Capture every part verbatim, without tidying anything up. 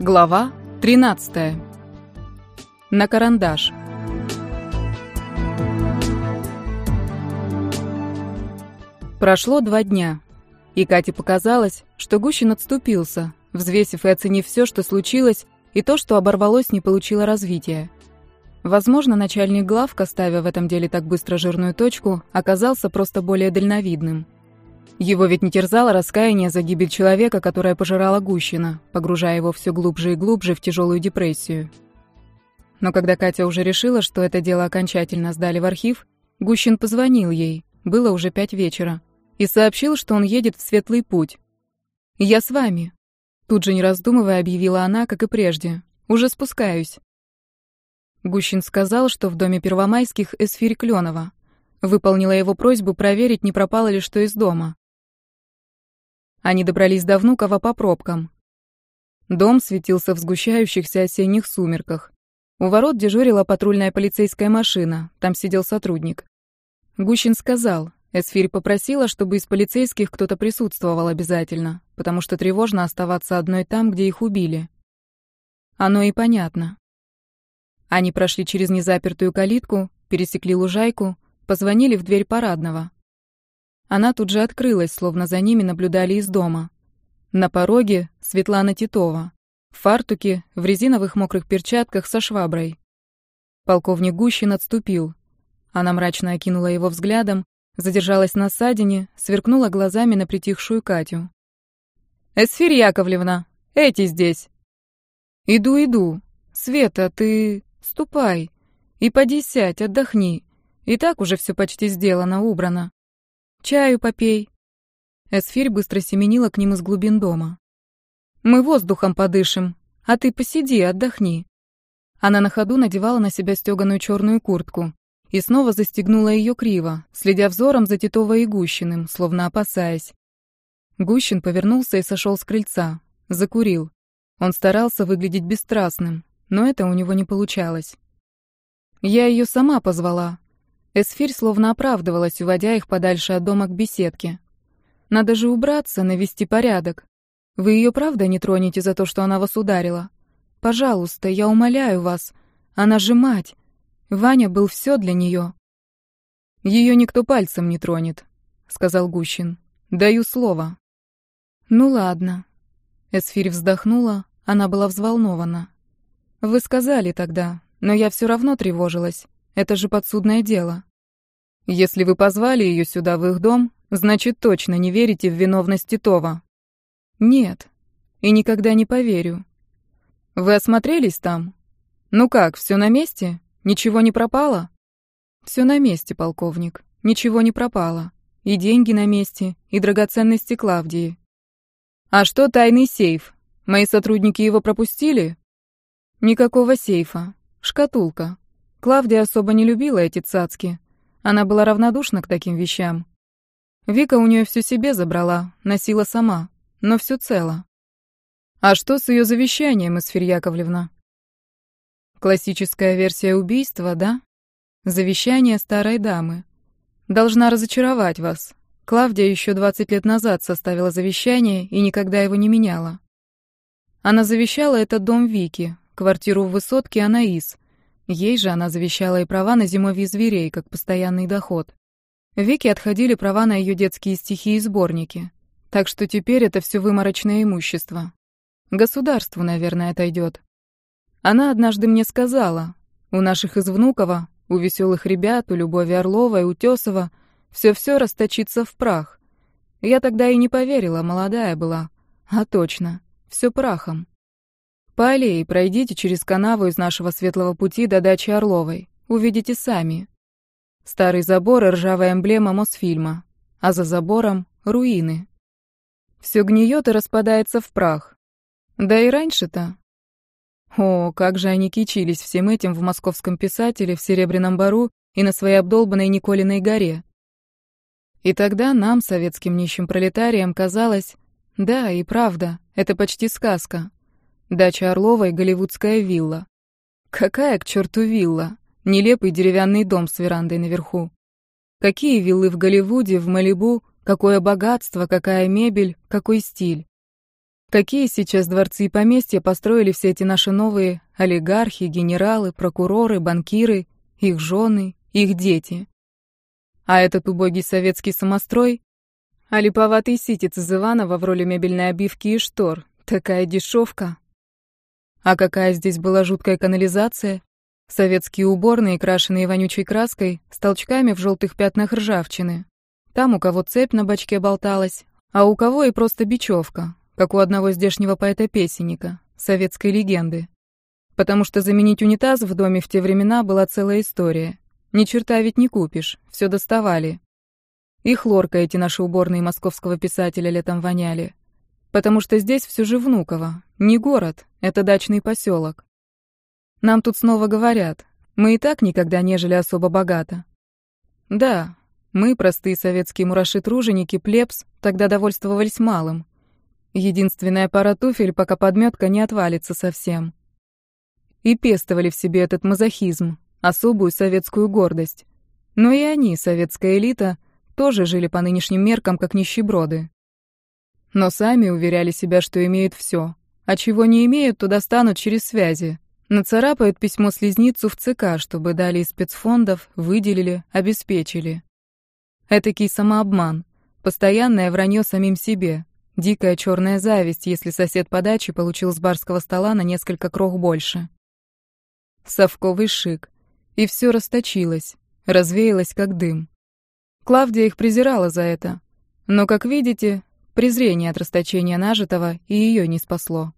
Глава тринадцатая. На карандаш. Прошло два дня, и Кате показалось, что Гущин отступился, взвесив и оценив все, что случилось, и то, что оборвалось, не получило развития. Возможно, начальник главка, ставя в этом деле так быстро жирную точку, оказался просто более дальновидным. Его ведь не терзало раскаяние за гибель человека, которое пожирало Гущина, погружая его все глубже и глубже в тяжелую депрессию. Но когда Катя уже решила, что это дело окончательно сдали в архив, Гущин позвонил ей, было уже пять вечера, и сообщил, что он едет в Светлый Путь. «Я с вами», — тут же не раздумывая объявила она, как и прежде. «Уже спускаюсь». Гущин сказал, что в доме Первомайских Эсфирь Клёнова. Выполнила его просьбу проверить, не пропало ли что из дома. Они добрались до Внуково по пробкам. Дом светился в сгущающихся осенних сумерках. У ворот дежурила патрульная полицейская машина, там сидел сотрудник. Гущин сказал, Эсфирь попросила, чтобы из полицейских кто-то присутствовал обязательно, потому что тревожно оставаться одной там, где их убили. Оно и понятно. Они прошли через незапертую калитку, пересекли лужайку, позвонили в дверь парадного. Она тут же открылась, словно за ними наблюдали из дома. На пороге Светлана Титова, в фартуке, в резиновых мокрых перчатках со шваброй. Полковник Гущин отступил. Она мрачно окинула его взглядом, задержалась на ссадине, сверкнула глазами на притихшую Катю. «Эсфирь Яковлевна, эти здесь!» «Иду, иду. Света, ты... ступай. И поди сядь, отдохни. И так уже все почти сделано, убрано. Чаю попей». Эсфирь быстро семенила к ним из глубин дома. «Мы воздухом подышим, а ты посиди, отдохни». Она на ходу надевала на себя стёганую черную куртку и снова застегнула ее криво, следя взором за Титовой и Гущиным, словно опасаясь. Гущин повернулся и сошел с крыльца, закурил. Он старался выглядеть бесстрастным, но это у него не получалось. «Я ее сама позвала». Эсфирь словно оправдывалась, уводя их подальше от дома к беседке. «Надо же убраться, навести порядок. Вы ее правда не тронете за то, что она вас ударила? Пожалуйста, я умоляю вас. Она же мать. Ваня был все для нее». «Ее никто пальцем не тронет», — сказал Гущин. «Даю слово». «Ну ладно». Эсфирь вздохнула, она была взволнована. «Вы сказали тогда, но я все равно тревожилась. Это же подсудное дело. Если вы позвали ее сюда, в их дом, значит, точно не верите в виновность Титова». «Нет, и никогда не поверю». «Вы осмотрелись там? Ну как, все на месте? Ничего не пропало?» «Все на месте, полковник. Ничего не пропало. И деньги на месте, и драгоценности Клавдии». «А что тайный сейф? Мои сотрудники его пропустили?» «Никакого сейфа. Шкатулка. Клавдия особо не любила эти цацки. Она была равнодушна к таким вещам. Вика у нее все себе забрала, носила сама, но все цело». «А что с ее завещанием, Эсфирь Яковлевна?» «Классическая версия убийства, да? Завещание старой дамы. Должна разочаровать вас. Клавдия еще двадцать лет назад составила завещание и никогда его не меняла. Она завещала этот дом Вике, квартиру в высотке Анаис. Ей же она завещала и права на зимовье зверей, как постоянный доход. Вике отходили права на ее детские стихи и сборники. Так что теперь это все выморочное имущество. Государству, наверное, отойдет. Она однажды мне сказала, у наших из Внуково, у веселых ребят, у Любови Орловой, у Тесова все-все расточится в прах. Я тогда и не поверила, молодая была. А точно, все прахом. По аллее пройдите через канаву из нашего Светлого Пути до дачи Орловой. Увидите сами. Старый забор и ржавая эмблема Мосфильма. А за забором — руины. Все гниет и распадается в прах. Да и раньше-то. О, как же они кичились всем этим в Московском писателе, в Серебряном Бару и на своей обдолбанной Николиной горе. И тогда нам, советским нищим пролетариям, казалось, да, и правда, это почти сказка. Дача Орловой — голливудская вилла. Какая к черту вилла? Нелепый деревянный дом с верандой наверху. Какие виллы в Голливуде, в Малибу, какое богатство, какая мебель, какой стиль. Какие сейчас дворцы и поместья построили все эти наши новые олигархи, генералы, прокуроры, банкиры, их жены, их дети. А этот убогий советский самострой, а липоватый ситец из Иванова в роли мебельной обивки и штор, такая дешевка. А какая здесь была жуткая канализация? Советские уборные, крашеные вонючей краской, с толчками в желтых пятнах ржавчины. Там у кого цепь на бачке болталась, а у кого и просто бечевка, как у одного здешнего поэта-песенника, советской легенды. Потому что заменить унитаз в доме в те времена была целая история. Ни черта ведь не купишь, все доставали. И хлорка эти наши уборные московского писателя летом воняли. Потому что здесь все же Внуково, не город, это дачный поселок. Нам тут снова говорят, мы и так никогда не жили особо богато. Да, мы, простые советские мураши-труженики, плебс, тогда довольствовались малым. Единственная пара туфель, пока подметка не отвалится совсем. И пестовали в себе этот мазохизм, особую советскую гордость. Но и они, советская элита, тоже жили по нынешним меркам, как нищеброды. Но сами уверяли себя, что имеют все, а чего не имеют, то достанут через связи. Нацарапают письмо-слизницу в ЦК, чтобы дали из спецфондов, выделили, обеспечили. Этакий самообман, постоянное вранье самим себе, дикая черная зависть, если сосед по даче получил с барского стола на несколько крох больше. Совковый шик. И все расточилось, развеялось как дым. Клавдия их презирала за это. Но, как видите, презрение от расточения нажитого и ее не спасло.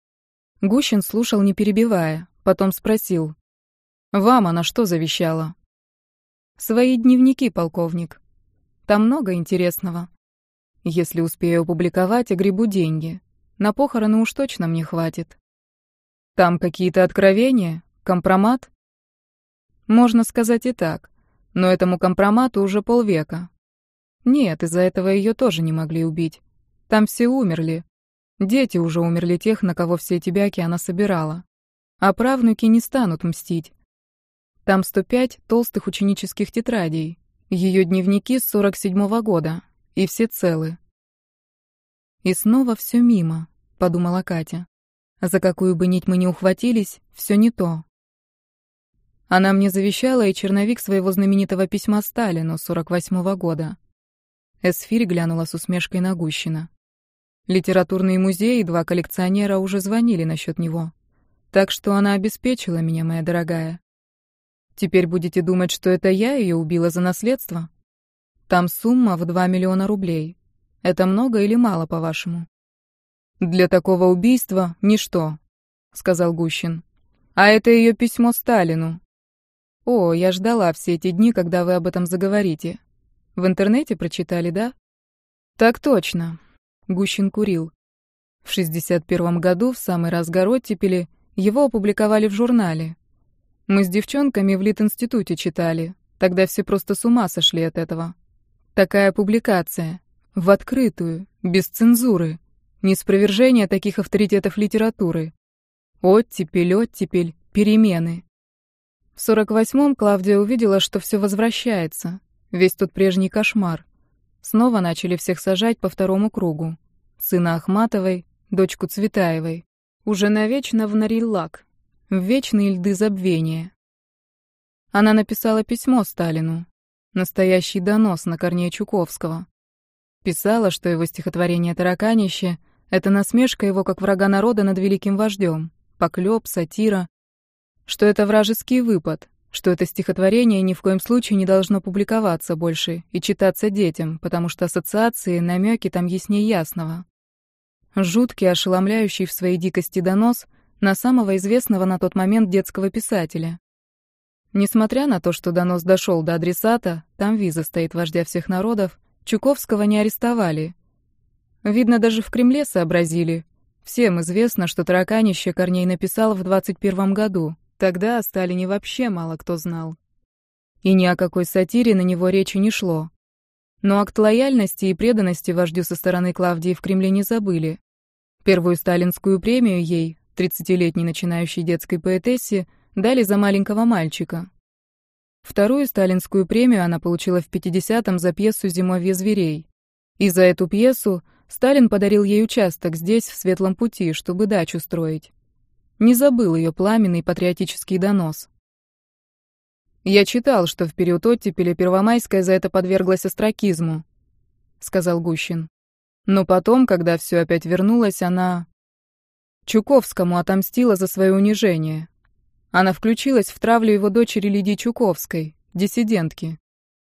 Гущин слушал, не перебивая, потом спросил. «Вам она что завещала?» «Свои дневники, полковник. Там много интересного. Если успею опубликовать, огребу деньги. На похороны уж точно мне хватит. Там какие-то откровения? Компромат?» «Можно сказать и так. Но этому компромату уже полвека. Нет, из-за этого ее тоже не могли убить. Там все умерли. Дети уже умерли тех, на кого все эти бяки она собирала. А правнуки не станут мстить. Там сто пять толстых ученических тетрадей, ее дневники с сорок седьмого года, и все целы. «И снова все мимо», — подумала Катя. «За какую бы нить мы ни ухватились, все не то». Она мне завещала и черновик своего знаменитого письма Сталину сорок восьмого года. Эсфирь глянула с усмешкой на Гущина. Литературный музей и два коллекционера уже звонили насчет него. Так что она обеспечила меня, моя дорогая. Теперь будете думать, что это я ее убила за наследство? Там сумма в два миллиона рублей. Это много или мало, по-вашему? Для такого убийства ничто, сказал Гущин. А это ее письмо Сталину. О, я ждала все эти дни, когда вы об этом заговорите. В интернете прочитали, да? Так точно. Гущин курил. В шестьдесят первом году, в самый разгар оттепели, его опубликовали в журнале. Мы с девчонками в Литинституте читали. Тогда все просто с ума сошли от этого. Такая публикация. В открытую, без цензуры. Неспровержение таких авторитетов литературы. Оттепель, оттепель, перемены. В сорок восьмом Клавдия увидела, что все возвращается. Весь тот прежний кошмар. Снова начали всех сажать по второму кругу. Сына Ахматовой, дочку Цветаевой. Уже навечно в Нариллак, в вечные льды забвения. Она написала письмо Сталину. Настоящий донос на Корнея Чуковского. Писала, что его стихотворение «Тараканище» — это насмешка его как врага народа над великим вождем, поклёб, сатира, что это вражеский выпад, что это стихотворение ни в коем случае не должно публиковаться больше и читаться детям, потому что ассоциации, намеки там яснее ясного. Жуткий, ошеломляющий в своей дикости донос на самого известного на тот момент детского писателя. Несмотря на то, что донос дошел до адресата, там виза стоит вождя всех народов, Чуковского не арестовали. Видно, даже в Кремле сообразили. Всем известно, что «Тараканище» Корней написал в двадцать первом году. Тогда о Сталине вообще мало кто знал. И ни о какой сатире на него речи не шло. Но акт лояльности и преданности вождю со стороны Клавдии в Кремле не забыли. Первую сталинскую премию ей, тридцатилетней начинающей детской поэтессе, дали за маленького мальчика. Вторую сталинскую премию она получила в пятидесятом за пьесу «Зимовье зверей». И за эту пьесу Сталин подарил ей участок здесь, в Светлом пути, чтобы дачу строить. Не забыл ее пламенный патриотический донос. «Я читал, что в период оттепели Первомайская за это подверглась остракизму», — сказал Гущин. «Но потом, когда все опять вернулось, она... Чуковскому отомстила за свое унижение. Она включилась в травлю его дочери Лидии Чуковской, диссидентки.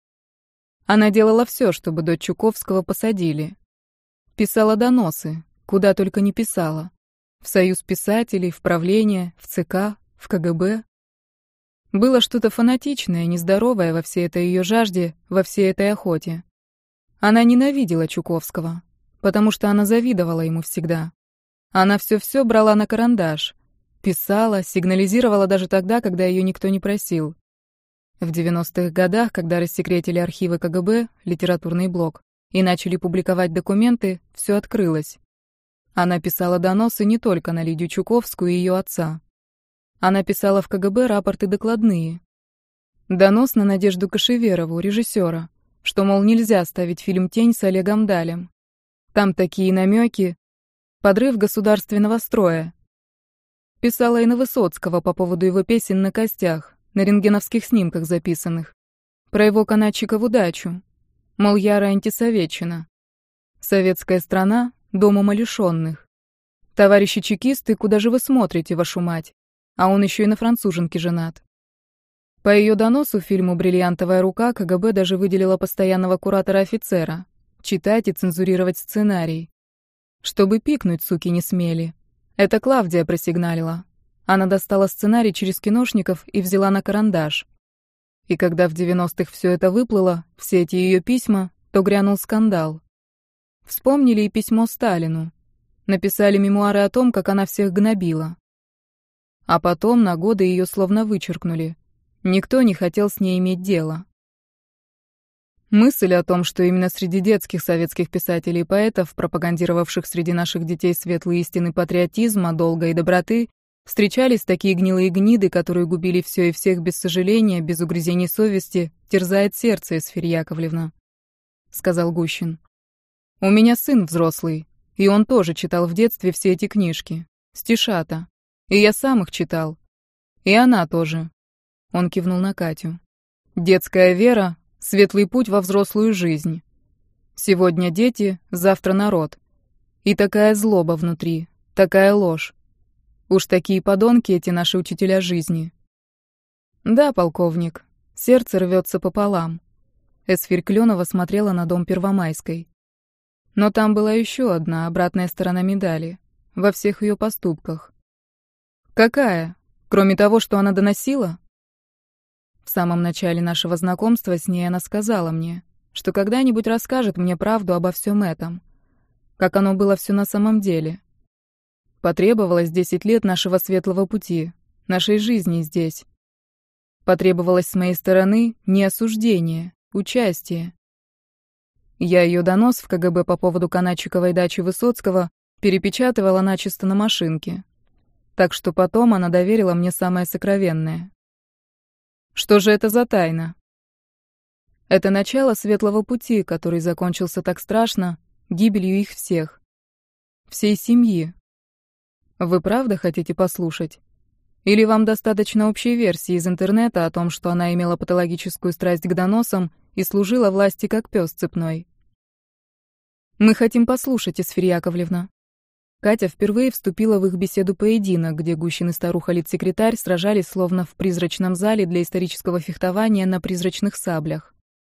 Она делала все, чтобы дочь Чуковского посадили. Писала доносы, куда только не писала. В Союз писателей, в правление, в ЦК, в КГБ. Было что-то фанатичное, нездоровое во всей этой ее жажде, во всей этой охоте. Она ненавидела Чуковского, потому что она завидовала ему всегда. Она все-все брала на карандаш. Писала, сигнализировала даже тогда, когда ее никто не просил. В девяностых годах, когда рассекретили архивы КГБ, литературный блок, и начали публиковать документы, все открылось. Она писала доносы не только на Лидию Чуковскую и ее отца. Она писала в КГБ рапорты докладные. Донос на Надежду Кошеверову, режиссера, что, мол, нельзя ставить фильм «Тень» с Олегом Далем. Там такие намеки, подрыв государственного строя. Писала и на Высоцкого по поводу его песен на костях, на рентгеновских снимках записанных. Про его канатчикову дачу. Мол, яро антисоветчина. Советская страна — дом умалишенных. Товарищи чекисты, куда же вы смотрите, вашу мать? А он еще и на француженке женат. По ее доносу фильму «Бриллиантовая рука» КГБ даже выделила постоянного куратора-офицера. Читать и цензурировать сценарий. Чтобы пикнуть, суки, не смели. Это Клавдия просигналила. Она достала сценарий через киношников и взяла на карандаш. И когда в девяностых все это выплыло, все эти ее письма, то грянул скандал. Вспомнили и письмо Сталину. Написали мемуары о том, как она всех гнобила. А потом на годы ее словно вычеркнули. Никто не хотел с ней иметь дело. Мысль о том, что именно среди детских советских писателей и поэтов, пропагандировавших среди наших детей светлые истины патриотизма, долга и доброты, встречались такие гнилые гниды, которые губили все и всех без сожаления, без угрызений совести, терзает сердце, Эсфирь Яковлевна, — сказал Гущин. У меня сын взрослый, и он тоже читал в детстве все эти книжки, стишата, и я сам их читал. И она тоже. Он кивнул на Катю. Детская вера — светлый путь во взрослую жизнь. Сегодня дети, завтра народ. И такая злоба внутри, такая ложь. Уж такие подонки эти наши учителя жизни. Да, полковник, сердце рвется пополам. Эсфирь Клёнова смотрела на дом Первомайской. Но там была еще одна обратная сторона медали, во всех ее поступках. Какая? Кроме того, что она доносила? В самом начале нашего знакомства с ней она сказала мне, что когда-нибудь расскажет мне правду обо всем этом, как оно было все на самом деле. Потребовалось десять лет нашего светлого пути, нашей жизни здесь. Потребовалось с моей стороны не осуждение, участие. Я ее донос в КГБ по поводу канатчиковой дачи Высоцкого перепечатывала начисто на машинке. Так что потом она доверила мне самое сокровенное. Что же это за тайна? Это начало светлого пути, который закончился так страшно, гибелью их всех. Всей семьи. Вы правда хотите послушать? Или вам достаточно общей версии из интернета о том, что она имела патологическую страсть к доносам и служила власти как пес цепной? Мы хотим послушать, Эсфирь Яковлевна. Катя впервые вступила в их беседу поединок, где Гущин и старуха-литсекретарь сражались словно в призрачном зале для исторического фехтования на призрачных саблях.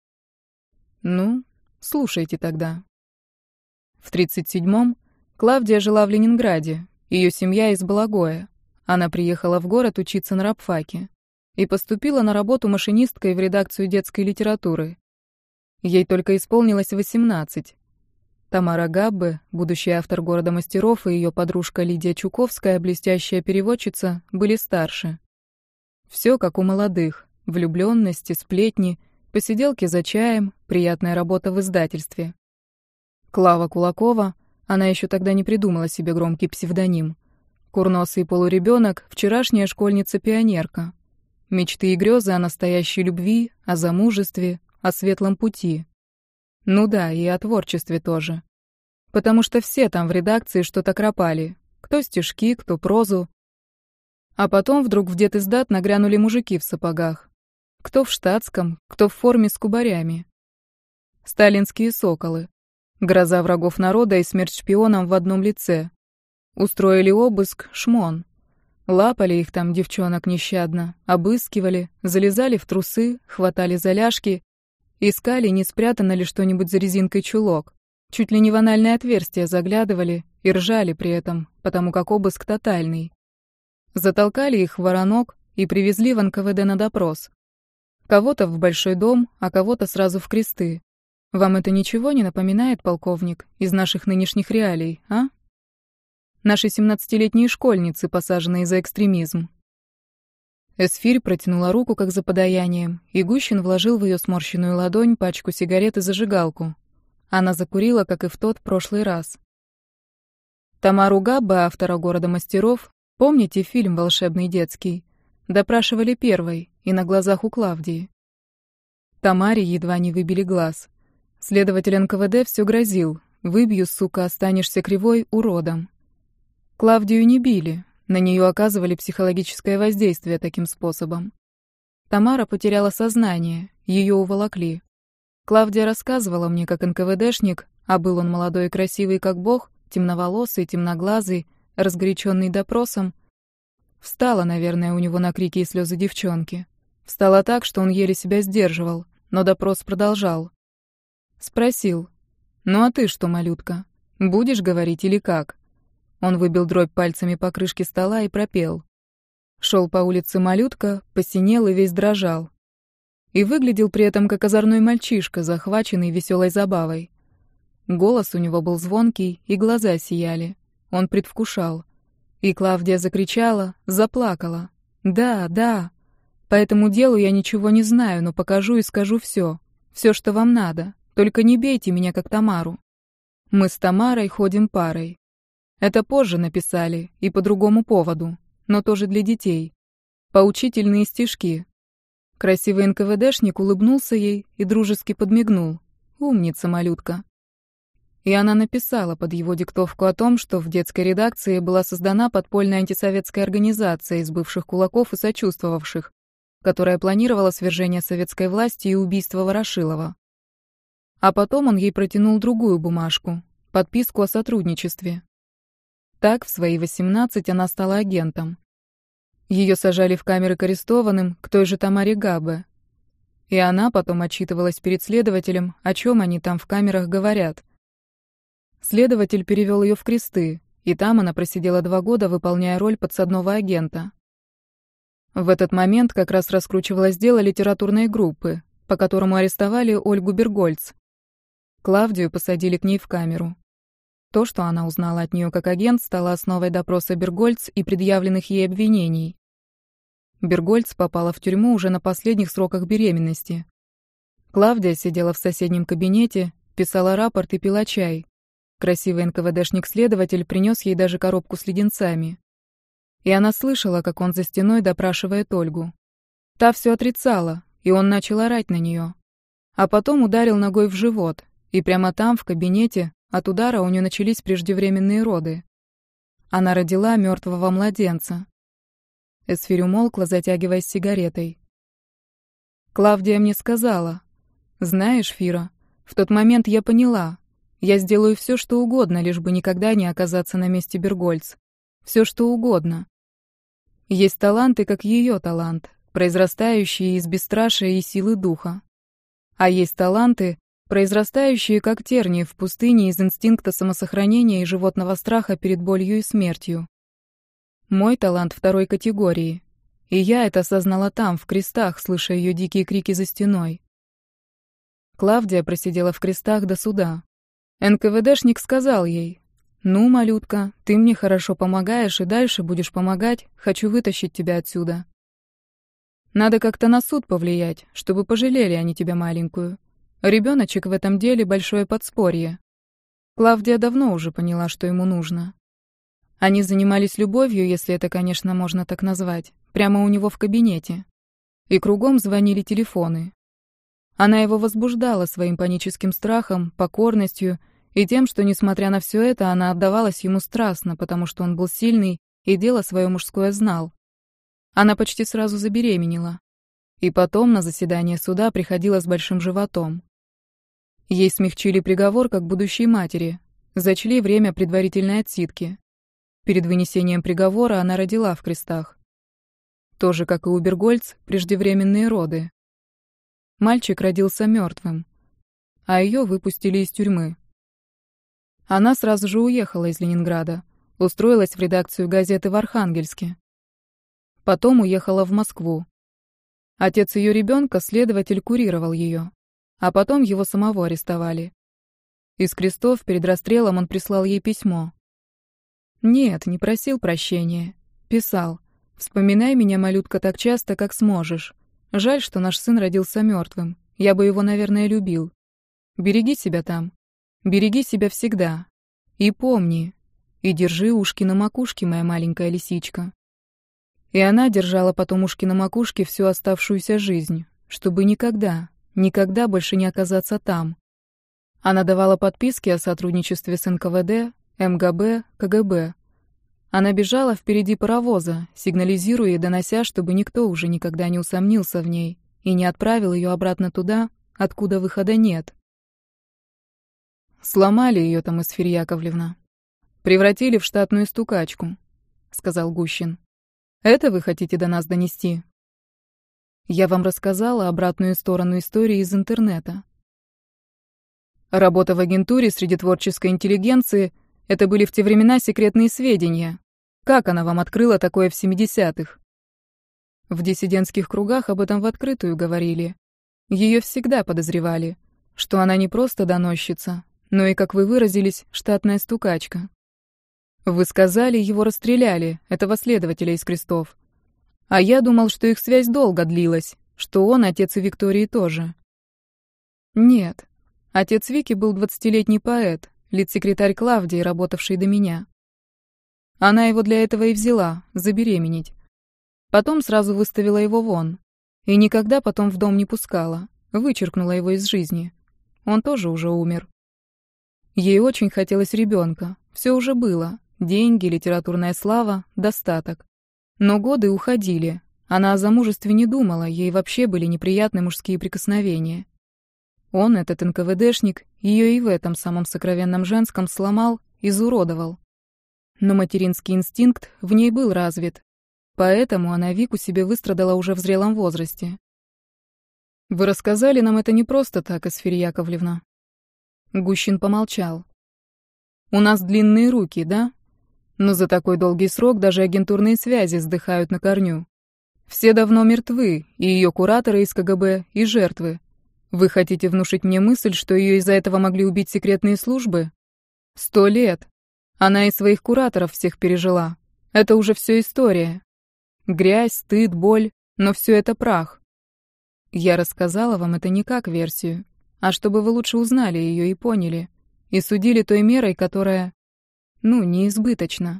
Ну, слушайте тогда. В тридцать седьмом Клавдия жила в Ленинграде, ее семья из Балагоя. Она приехала в город учиться на рабфаке и поступила на работу машинисткой в редакцию детской литературы. Ей только исполнилось восемнадцать. Тамара Габбе, будущий автор «Города мастеров», и ее подружка Лидия Чуковская, блестящая переводчица, были старше. Все как у молодых: влюбленности, сплетни, посиделки за чаем, приятная работа в издательстве. Клава Кулакова, она еще тогда не придумала себе громкий псевдоним. Курносый полуребенок, вчерашняя школьница-пионерка. Мечты и грезы о настоящей любви, о замужестве, о светлом пути. Ну да, и о творчестве тоже. потому что все там в редакции что-то кропали. Кто стишки, кто прозу. А потом вдруг в детиздат нагрянули мужики в сапогах. Кто в штатском, кто в форме с кубарями. Сталинские соколы. Гроза врагов народа и смерть шпионам в одном лице. Устроили обыск, шмон. Лапали их там девчонок нещадно, обыскивали, залезали в трусы, хватали за ляжки, искали, не спрятано ли что-нибудь за резинкой чулок. Чуть ли не в анальное отверстие заглядывали и ржали при этом, потому как обыск тотальный. Затолкали их в воронок и привезли в эн ка вэ дэ на допрос. Кого-то в большой дом, а кого-то сразу в кресты. Вам это ничего не напоминает, полковник, из наших нынешних реалий, а? Наши семнадцатилетние школьницы, посаженные за экстремизм. Эсфирь протянула руку, как за подаянием, и Гущин вложил в ее сморщенную ладонь пачку сигарет и зажигалку. Она закурила, как и в тот прошлый раз. Тамару Габбе, автора «Города мастеров», помните фильм «Волшебный детский»? Допрашивали первой, и на глазах у Клавдии. Тамаре едва не выбили глаз. Следователь эн ка вэ дэ все грозил: «Выбью, сука, останешься кривой уродом». Клавдию не били, на нее оказывали психологическое воздействие таким способом. Тамара потеряла сознание, ее уволокли. Клавдия рассказывала мне, как эн ка вэ дэшник, а был он молодой и красивый, как бог, темноволосый, темноглазый, разгоряченный допросом. Встала, наверное, у него на крики и слезы девчонки. Встала так, что он еле себя сдерживал, но допрос продолжал. Спросил: «Ну а ты что, малютка, будешь говорить или как?» Он выбил дробь пальцами по крышке стола и пропел. Шел по улице малютка, посинел и весь дрожал. И выглядел при этом как озорной мальчишка, захваченный веселой забавой. Голос у него был звонкий, и глаза сияли. Он предвкушал. И Клавдия закричала, заплакала. «Да, да. По этому делу я ничего не знаю, но покажу и скажу все. Все, что вам надо. Только не бейте меня, как Тамару. Мы с Тамарой ходим парой». Это позже написали, и по другому поводу, но тоже для детей. Поучительные стишки. Красивый эн ка вэ дэшник улыбнулся ей и дружески подмигнул. «Умница, малютка». И она написала под его диктовку о том, что в детской редакции была создана подпольная антисоветская организация из бывших кулаков и сочувствовавших, которая планировала свержение советской власти и убийство Ворошилова. А потом он ей протянул другую бумажку, подписку о сотрудничестве. Так, в свои восемнадцать она стала агентом. Ее сажали в камеры к арестованным, к той же Тамаре Габбе. И она потом отчитывалась перед следователем, о чем они там в камерах говорят. Следователь перевел ее в кресты, и там она просидела два года, выполняя роль подсадного агента. В этот момент как раз раскручивалось дело литературной группы, по которому арестовали Ольгу Бергольц. Клавдию посадили к ней в камеру. То, что она узнала от нее как агент, стало основой допроса Бергольц и предъявленных ей обвинений. Бергольц попала в тюрьму уже на последних сроках беременности. Клавдия сидела в соседнем кабинете, писала рапорт и пила чай. Красивый эн ка вэ дэшник-следователь принес ей даже коробку с леденцами. И она слышала, как он за стеной допрашивает Ольгу. Та все отрицала, и он начал орать на нее. А потом ударил ногой в живот, и прямо там, в кабинете, от удара у нее начались преждевременные роды. Она родила мертвого младенца. Эсфирь умолкла, затягиваясь сигаретой. Клавдия мне сказала: «Знаешь, Фира, в тот момент я поняла, я сделаю все, что угодно, лишь бы никогда не оказаться на месте Бергольц. Все, что угодно. Есть таланты, как ее талант, произрастающие из бесстрашия и силы духа. А есть таланты, произрастающие как тернии в пустыне из инстинкта самосохранения и животного страха перед болью и смертью. Мой талант второй категории, и я это осознала там, в крестах, слыша ее дикие крики за стеной. Клавдия просидела в крестах до суда. эн ка вэ дэшник сказал ей: «Ну, малютка, ты мне хорошо помогаешь и дальше будешь помогать, хочу вытащить тебя отсюда. Надо как-то на суд повлиять, чтобы пожалели они тебя маленькую. Ребеночек в этом деле большое подспорье». Клавдия давно уже поняла, что ему нужно. Они занимались любовью, если это, конечно, можно так назвать, прямо у него в кабинете. И кругом звонили телефоны. Она его возбуждала своим паническим страхом, покорностью И тем, что, несмотря на все это, она отдавалась ему страстно, потому что он был сильный и дело свое мужское знал. Она почти сразу забеременела. И потом на заседание суда приходила с большим животом. Ей смягчили приговор как будущей матери, зачли время предварительной отсидки. Перед вынесением приговора она родила в крестах. Тоже, как и у Бергольц, преждевременные роды. Мальчик родился мертвым, а ее выпустили из тюрьмы. Она сразу же уехала из Ленинграда, устроилась в редакцию газеты в Архангельске. Потом уехала в Москву. Отец ее ребенка, следователь, курировал ее, а потом его самого арестовали. Из крестов перед расстрелом он прислал ей письмо. Нет, не просил прощения. Писал: «Вспоминай меня, малютка, так часто, как сможешь. Жаль, что наш сын родился мертвым. Я бы его, наверное, любил. Береги себя там. Береги себя всегда. И помни. И держи ушки на макушке, моя маленькая лисичка». И она держала потом ушки на макушке всю оставшуюся жизнь, чтобы никогда, никогда больше не оказаться там. Она давала подписки о сотрудничестве с эн ка вэ дэ, эм гэ бэ, ка гэ бэ. Она бежала впереди паровоза, сигнализируя и донося, чтобы никто уже никогда не усомнился в ней и не отправил ее обратно туда, откуда выхода нет. «Сломали ее там, Исфирь Яковлевна. Превратили в штатную стукачку», — сказал Гущин. «Это вы хотите до нас донести?» Я вам рассказала обратную сторону истории из интернета. Работа в агентуре среди творческой интеллигенции — это были в те времена секретные сведения. Как она вам открыла такое в семидесятых? В диссидентских кругах об этом в открытую говорили. Ее всегда подозревали, что она не просто доносчица, но и, как вы выразились, штатная стукачка. Вы сказали, его расстреляли, этого следователя из крестов. А я думал, что их связь долго длилась, что он отец и Виктории тоже. Нет. Отец Вики был двадцатилетний поэт, литсекретарь Клавдии, работавший до меня. Она его для этого и взяла, забеременеть. Потом сразу выставила его вон. И никогда потом в дом не пускала, вычеркнула его из жизни. Он тоже уже умер. Ей очень хотелось ребенка, все уже было. Деньги, литературная слава, достаток. Но годы уходили. Она о замужестве не думала, ей вообще были неприятны мужские прикосновения. Он, этот эн ка вэ дэшник, ее и в этом самом сокровенном женском сломал, изуродовал. Но материнский инстинкт в ней был развит. Поэтому она Вику себе выстрадала уже в зрелом возрасте. Вы рассказали нам это не просто так, Исфирь Яковлевна. Гущин помолчал. У нас длинные руки, да? Но за такой долгий срок даже агентурные связи сдыхают на корню. Все давно мертвы, и ее кураторы из ка гэ бэ, и жертвы. Вы хотите внушить мне мысль, что ее из-за этого могли убить секретные службы? Сто лет. Она и своих кураторов всех пережила. Это уже все история. Грязь, стыд, боль, но все это прах. Я рассказала вам это не как версию, а чтобы вы лучше узнали ее и поняли, и судили той мерой, которая... Ну, неизбыточно.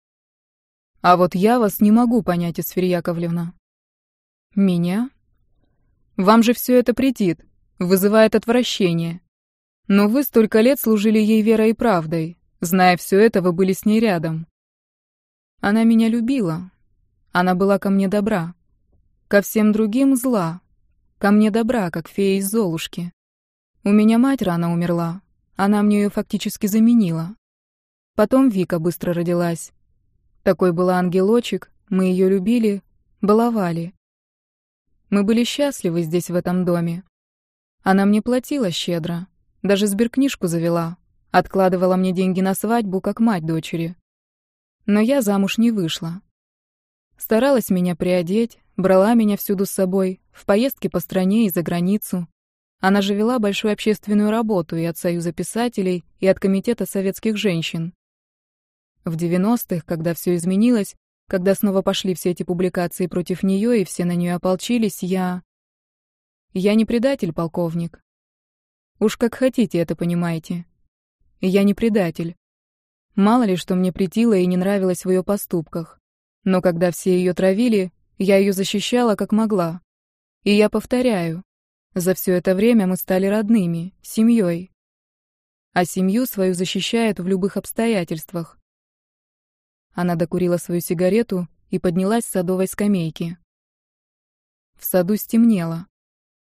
А вот я вас не могу понять, Исфирь Яковлевна. Меня? Вам же все это претит, вызывает отвращение. Но вы столько лет служили ей верой и правдой. Зная все это, вы были с ней рядом. Она меня любила. Она была ко мне добра. Ко всем другим зла. Ко мне добра, как фея из Золушки. У меня мать рано умерла. Она мне ее фактически заменила. Потом Вика быстро родилась. Такой была ангелочек, мы ее любили, баловали. Мы были счастливы здесь, в этом доме. Она мне платила щедро, даже сберкнижку завела, откладывала мне деньги на свадьбу, как мать дочери. Но я замуж не вышла. Старалась меня приодеть, брала меня всюду с собой, в поездки по стране и за границу. Она же вела большую общественную работу и от Союза писателей, и от Комитета советских женщин. В девяностых, когда все изменилось, когда снова пошли все эти публикации против нее и все на нее ополчились, я... Я не предатель, полковник. Уж как хотите это понимаете. Я не предатель. Мало ли, что мне претило и не нравилось в ее поступках. Но когда все ее травили, я ее защищала как могла. И я повторяю, за все это время мы стали родными, семьей. а семью свою защищает в любых обстоятельствах. Она докурила свою сигарету и поднялась с садовой скамейки. В саду стемнело.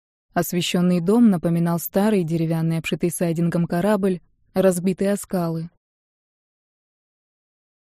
Освещенный дом напоминал старый деревянный, обшитый сайдингом корабль, разбитый о скалы.